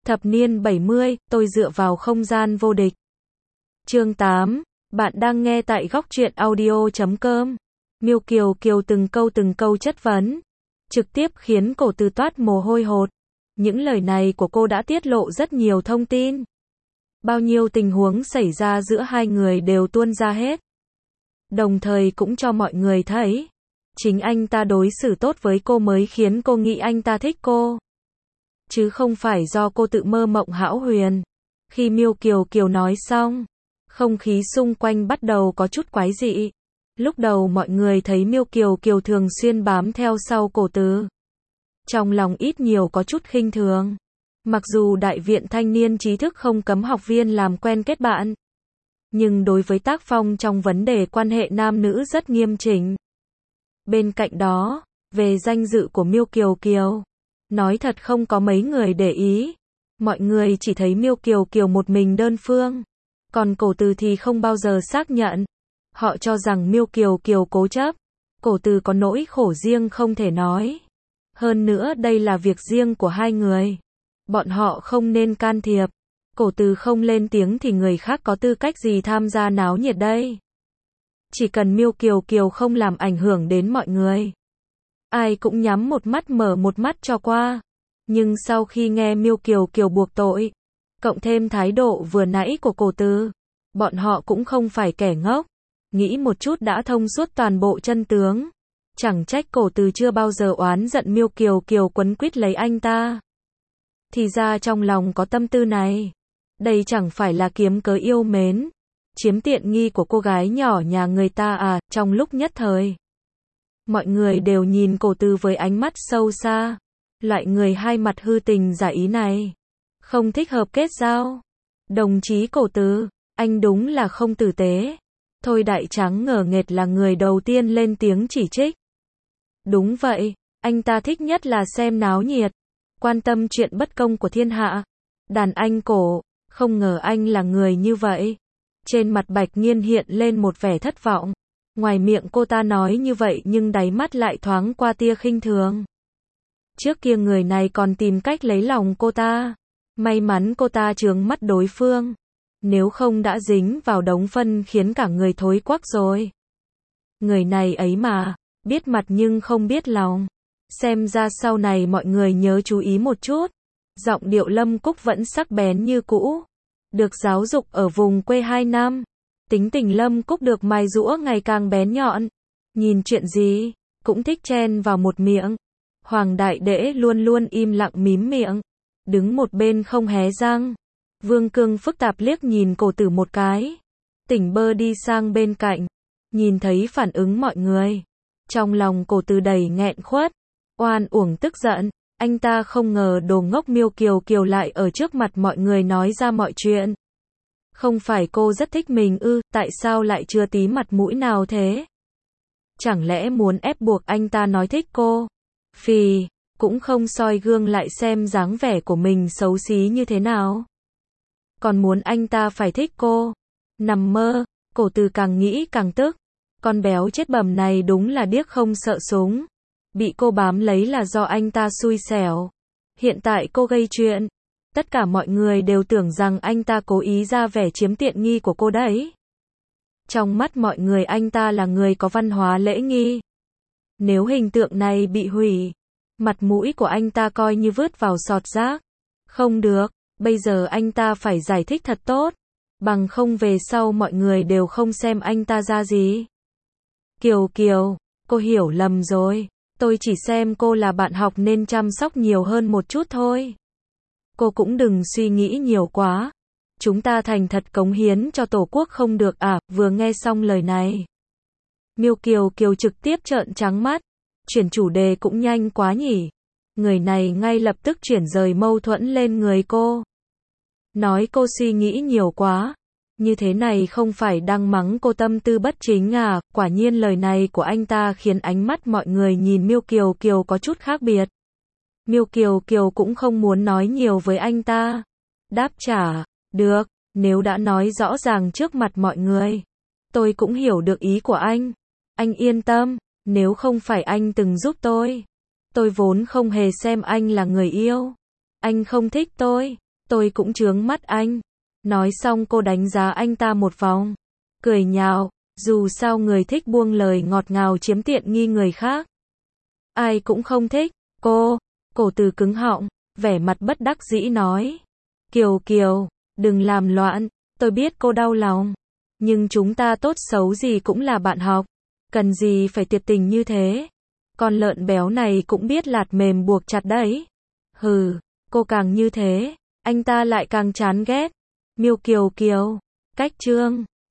Thập niên 70, tôi dựa vào không gian vô địch. Chương 8, bạn đang nghe tại góc truyện audio.com. Miêu Kiều Kiều từng câu chất vấn, trực tiếp khiến cổ Từ toát mồ hôi hột. Những lời này của cô đã tiết lộ rất nhiều thông tin. Bao nhiêu tình huống xảy ra giữa hai người đều tuôn ra hết. Đồng thời cũng cho mọi người thấy, chính anh ta đối xử tốt với cô mới khiến cô nghĩ anh ta thích cô. Chứ không phải do cô tự mơ mộng hão huyền. Khi Miêu Kiều Kiều nói xong, không khí xung quanh bắt đầu có chút quái dị. Lúc đầu mọi người thấy Miêu Kiều Kiều thường xuyên bám theo sau cổ Từ. Trong lòng ít nhiều có chút khinh thường. Mặc dù Đại viện Thanh niên trí thức không cấm học viên làm quen kết bạn, nhưng đối với tác phong trong vấn đề quan hệ nam nữ rất nghiêm chỉnh. Bên cạnh đó, về danh dự của Miêu Kiều Kiều, nói thật không có mấy người để ý. Mọi người chỉ thấy Miêu Kiều Kiều một mình đơn phương, còn cổ Từ thì không bao giờ xác nhận. Họ cho rằng Miêu Kiều Kiều cố chấp, cổ Từ có nỗi khổ riêng không thể nói. Hơn nữa đây là việc riêng của hai người, bọn họ không nên can thiệp. Cổ Từ không lên tiếng thì người khác có tư cách gì tham gia náo nhiệt đây. Chỉ cần Miêu Kiều Kiều không làm ảnh hưởng đến mọi người, ai cũng nhắm một mắt mở một mắt cho qua. Nhưng sau khi nghe Miêu Kiều Kiều buộc tội, cộng thêm thái độ vừa nãy của cổ Từ, bọn họ cũng không phải kẻ ngốc, nghĩ một chút đã thông suốt toàn bộ chân tướng. Chẳng trách cổ Từ chưa bao giờ oán giận Miêu Kiều Kiều quấn quýt lấy anh ta. Thì ra trong lòng có tâm tư này. Đây chẳng phải là kiếm cớ yêu mến, chiếm tiện nghi của cô gái nhỏ nhà người ta à. Trong lúc nhất thời, mọi người đều nhìn cổ Từ với ánh mắt sâu xa. Loại người hai mặt hư tình giả ý này, không thích hợp kết giao. Đồng chí cổ Từ, anh đúng là không tử tế. Thôi Đại Trắng ngờ nghệch là người đầu tiên lên tiếng chỉ trích. Đúng vậy, anh ta thích nhất là xem náo nhiệt, quan tâm chuyện bất công của thiên hạ. Đàn anh cổ, không ngờ anh là người như vậy. Trên mặt Bạch Nghiên hiện lên một vẻ thất vọng. Ngoài miệng cô ta nói như vậy nhưng đáy mắt lại thoáng qua tia khinh thường. Trước kia người này còn tìm cách lấy lòng cô ta. May mắn cô ta chướng mắt đối phương. Nếu không đã dính vào đống phân khiến cả người thối quắc rồi. Người này ấy mà, biết mặt nhưng không biết lòng. Xem ra sau này mọi người nhớ chú ý một chút. Giọng điệu Lâm Cúc vẫn sắc bén như cũ. Được giáo dục ở vùng quê 2 năm. Tính tình Lâm Cúc được mài giũa ngày càng bén nhọn. Nhìn chuyện gì, cũng thích chen vào một miệng. Hoàng Đại Đễ luôn luôn im lặng mím miệng, đứng một bên không hé răng. Vương Cương phức tạp liếc nhìn cổ Tử một cái, tỉnh bơ đi sang bên cạnh, nhìn thấy phản ứng mọi người. Trong lòng cổ Tử đầy nghẹn khuất, oan uổng tức giận, anh ta không ngờ đồ ngốc Miêu Kiều Kiều lại ở trước mặt mọi người nói ra mọi chuyện. Không phải cô rất thích mình ư, tại sao lại chưa tí mặt mũi nào thế? Chẳng lẽ muốn ép buộc anh ta nói thích cô? Phì, cũng không soi gương lại xem dáng vẻ của mình xấu xí như thế nào. Còn muốn anh ta phải thích cô. Nằm mơ, cổ Từ càng nghĩ càng tức. Con béo chết bầm này đúng là điếc không sợ súng. Bị cô bám lấy là do anh ta xui xẻo. Hiện tại cô gây chuyện. Tất cả mọi người đều tưởng rằng anh ta cố ý ra vẻ chiếm tiện nghi của cô đấy. Trong mắt mọi người anh ta là người có văn hóa lễ nghi. Nếu hình tượng này bị hủy, mặt mũi của anh ta coi như vứt vào sọt rác. Không được, bây giờ anh ta phải giải thích thật tốt, bằng không về sau mọi người đều không xem anh ta ra gì. Kiều Kiều, cô hiểu lầm rồi, tôi chỉ xem cô là bạn học nên chăm sóc nhiều hơn một chút thôi. Cô cũng đừng suy nghĩ nhiều quá. Chúng ta thành thật cống hiến cho Tổ quốc không được à? Vừa nghe xong lời này, Miêu Kiều Kiều trực tiếp trợn trắng mắt. Chuyển chủ đề cũng nhanh quá nhỉ. Người này ngay lập tức chuyển rời mâu thuẫn lên người cô. Nói cô suy nghĩ nhiều quá. Như thế này không phải đang mắng cô tâm tư bất chính à? Quả nhiên lời này của anh ta khiến ánh mắt mọi người nhìn Miêu Kiều Kiều có chút khác biệt. Miêu Kiều Kiều cũng không muốn nói nhiều với anh ta. Đáp trả, được, nếu đã nói rõ ràng trước mặt mọi người, tôi cũng hiểu được ý của anh. Anh yên tâm, nếu không phải anh từng giúp tôi vốn không hề xem anh là người yêu. Anh không thích Tôi cũng chướng mắt anh. Nói xong cô đánh giá anh ta một vòng. Cười nhạo, dù sao người thích buông lời ngọt ngào chiếm tiện nghi người khác. Ai cũng không thích. Cổ Từ cứng họng, vẻ mặt bất đắc dĩ nói. Kiều Kiều, đừng làm loạn, tôi biết cô đau lòng. Nhưng chúng ta tốt xấu gì cũng là bạn học. Cần gì phải tuyệt tình như thế. Con lợn béo này cũng biết lạt mềm buộc chặt đấy. Hừ, cô càng như thế, anh ta lại càng chán ghét. Miêu Kiều Kiều, cách chương.